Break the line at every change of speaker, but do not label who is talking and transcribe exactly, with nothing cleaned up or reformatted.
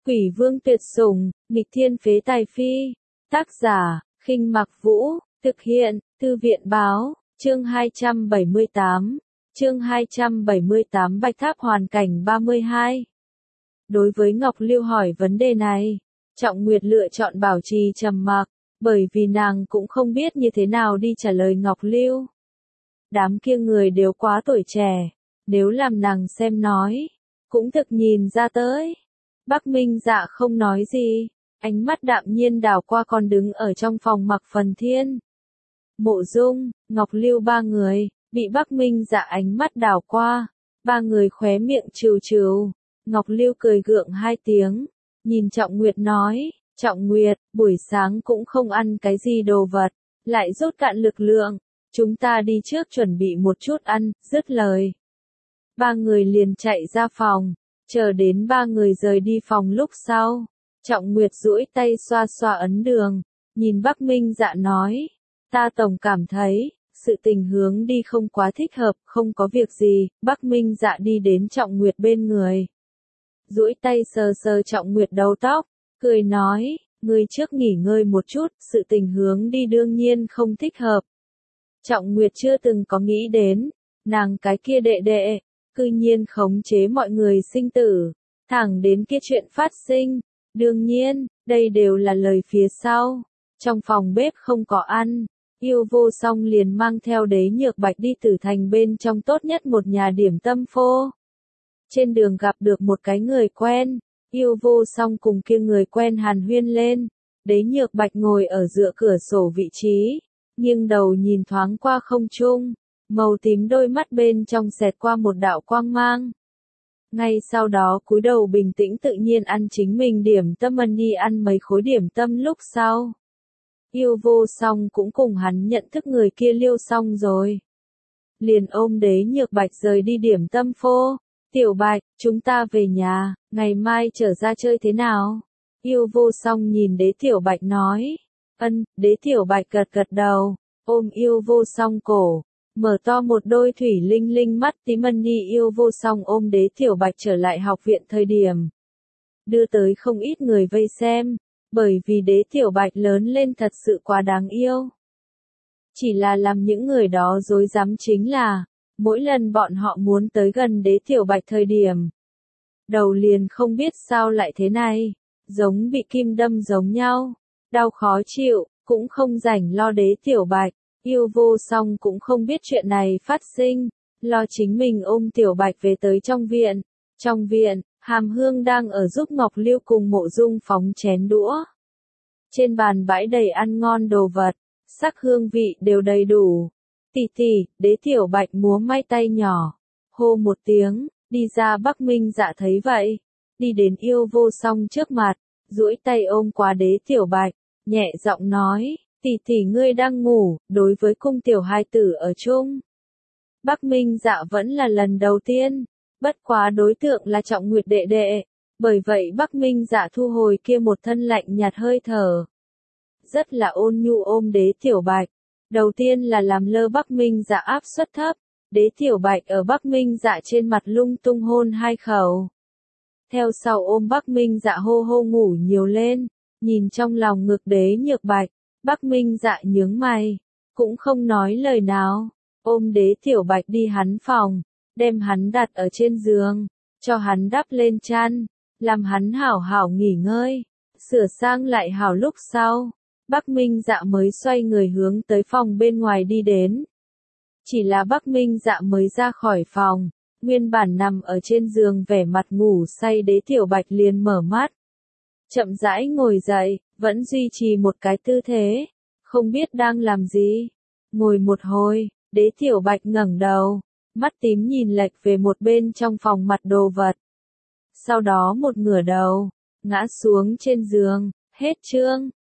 Quỷ vương tuyệt sủng, nghịch thiên phế tài phi. Tác giả, Khinh Mặc Vũ, thực hiện, Thư viện báo, chương hai trăm bảy mươi tám. Chương hai trăm bảy mươi tám Bạch Tháp hoàn cảnh ba mươi hai. Đối với Ngọc Lưu hỏi vấn đề này, Trọng Nguyệt lựa chọn bảo trì trầm mặc, bởi vì nàng cũng không biết như thế nào đi trả lời Ngọc Lưu. Đám kia người đều quá tuổi trẻ, nếu làm nàng xem nói, cũng thực nhìn ra tới. Bắc Minh Dạ không nói gì, ánh mắt đạm nhiên đảo qua con đứng ở trong phòng Mặc Phần Thiên. Mộ Dung, Ngọc Lưu ba người, bị Bắc Minh Dạ ánh mắt đảo qua, ba người khóe miệng trừ trừ. Ngọc Lưu cười gượng hai tiếng, nhìn Trọng Nguyệt nói, Trọng Nguyệt, buổi sáng cũng không ăn cái gì đồ vật, lại rút cạn lực lượng, chúng ta đi trước chuẩn bị một chút ăn, dứt lời. Ba người liền chạy ra phòng, chờ đến ba người rời đi phòng lúc sau, Trọng Nguyệt duỗi tay xoa xoa ấn đường, nhìn Bắc Minh Dạ nói, ta tổng cảm thấy, sự tình hướng đi không quá thích hợp, không có việc gì. Bắc Minh Dạ đi đến Trọng Nguyệt bên người, duỗi tay sờ sờ Trọng Nguyệt đầu tóc, cười nói, ngươi trước nghỉ ngơi một chút, sự tình hướng đi đương nhiên không thích hợp. Trọng Nguyệt chưa từng có nghĩ đến, nàng cái kia đệ đệ, cư nhiên khống chế mọi người sinh tử, thẳng đến kia chuyện phát sinh. Đương nhiên, đây đều là lời phía sau. Trong phòng bếp không có ăn, Yêu Vô Song liền mang theo Đế Nhược Bạch đi Tử Thành bên trong tốt nhất một nhà điểm tâm phô. Trên đường gặp được một cái người quen, Yêu Vô Song cùng kia người quen hàn huyên lên. Đế Nhược Bạch ngồi ở dựa cửa sổ vị trí, nghiêng đầu nhìn thoáng qua không trung, màu tím đôi mắt bên trong xẹt qua một đạo quang mang. Ngay sau đó cúi đầu bình tĩnh tự nhiên ăn chính mình điểm tâm. Ân đi ăn mấy khối điểm tâm lúc sau, Yêu Vô Song cũng cùng hắn nhận thức người kia liêu xong rồi, liền ôm Đế Nhược Bạch rời đi điểm tâm phô. Tiểu Bạch, chúng ta về nhà, ngày mai trở ra chơi thế nào? Yêu Vô Song nhìn Đế Tiểu Bạch nói. Ân, Đế Tiểu Bạch gật gật đầu, ôm Yêu Vô Song cổ, mở to một đôi thủy linh linh mắt tím. Ân đi Yêu Vô Song ôm Đế Tiểu Bạch trở lại học viện thời điểm, đưa tới không ít người vây xem, bởi vì Đế Tiểu Bạch lớn lên thật sự quá đáng yêu. Chỉ là làm những người đó rối rắm chính là, mỗi lần bọn họ muốn tới gần Đế Tiểu Bạch thời điểm, đầu liền không biết sao lại thế này, giống bị kim đâm giống nhau, đau khó chịu, cũng không rảnh lo Đế Tiểu Bạch. Yêu Vô Song cũng không biết chuyện này phát sinh, lo chính mình ôm Tiểu Bạch về tới trong viện. Trong viện, Hàm Hương đang ở giúp Ngọc Lưu cùng Mộ Dung phóng chén đũa. Trên bàn bãi đầy ăn ngon đồ vật, sắc hương vị đều đầy đủ. Tỷ tỷ, Đế Tiểu Bạch múa may tay nhỏ, hô một tiếng, đi ra. Bắc Minh Dạ thấy vậy, đi đến Yêu Vô Song trước mặt, duỗi tay ôm qua Đế Tiểu Bạch, nhẹ giọng nói, tỷ tỷ ngươi đang ngủ, đối với cung tiểu hai tử ở chung. Bắc Minh Dạ vẫn là lần đầu tiên, bất quá đối tượng là Trọng Nguyệt đệ đệ, bởi vậy Bắc Minh Dạ thu hồi kia một thân lạnh nhạt hơi thở, rất là ôn nhu ôm Đế Tiểu Bạch. Đầu tiên là làm lơ Bắc Minh Dạ áp suất thấp, Đế Tiểu Bạch ở Bắc Minh Dạ trên mặt lung tung hôn hai khẩu. Theo sau ôm Bắc Minh Dạ hô hô ngủ nhiều lên, nhìn trong lòng ngực Đế Nhược Bạch, Bắc Minh Dạ nhướng mày, cũng không nói lời nào, ôm Đế Tiểu Bạch đi hắn phòng, đem hắn đặt ở trên giường, cho hắn đắp lên chăn, làm hắn hảo hảo nghỉ ngơi, sửa sang lại hảo lúc sau. Bắc Minh Dạ mới xoay người hướng tới phòng bên ngoài đi đến. Chỉ là Bắc Minh Dạ mới ra khỏi phòng, nguyên bản nằm ở trên giường vẻ mặt ngủ say Đế Tiểu Bạch liền mở mắt. Chậm rãi ngồi dậy, vẫn duy trì một cái tư thế, không biết đang làm gì. Ngồi một hồi, Đế Tiểu Bạch ngẩng đầu, mắt tím nhìn lệch về một bên trong phòng mặt đồ vật. Sau đó một ngửa đầu, ngã xuống trên giường, hết chương.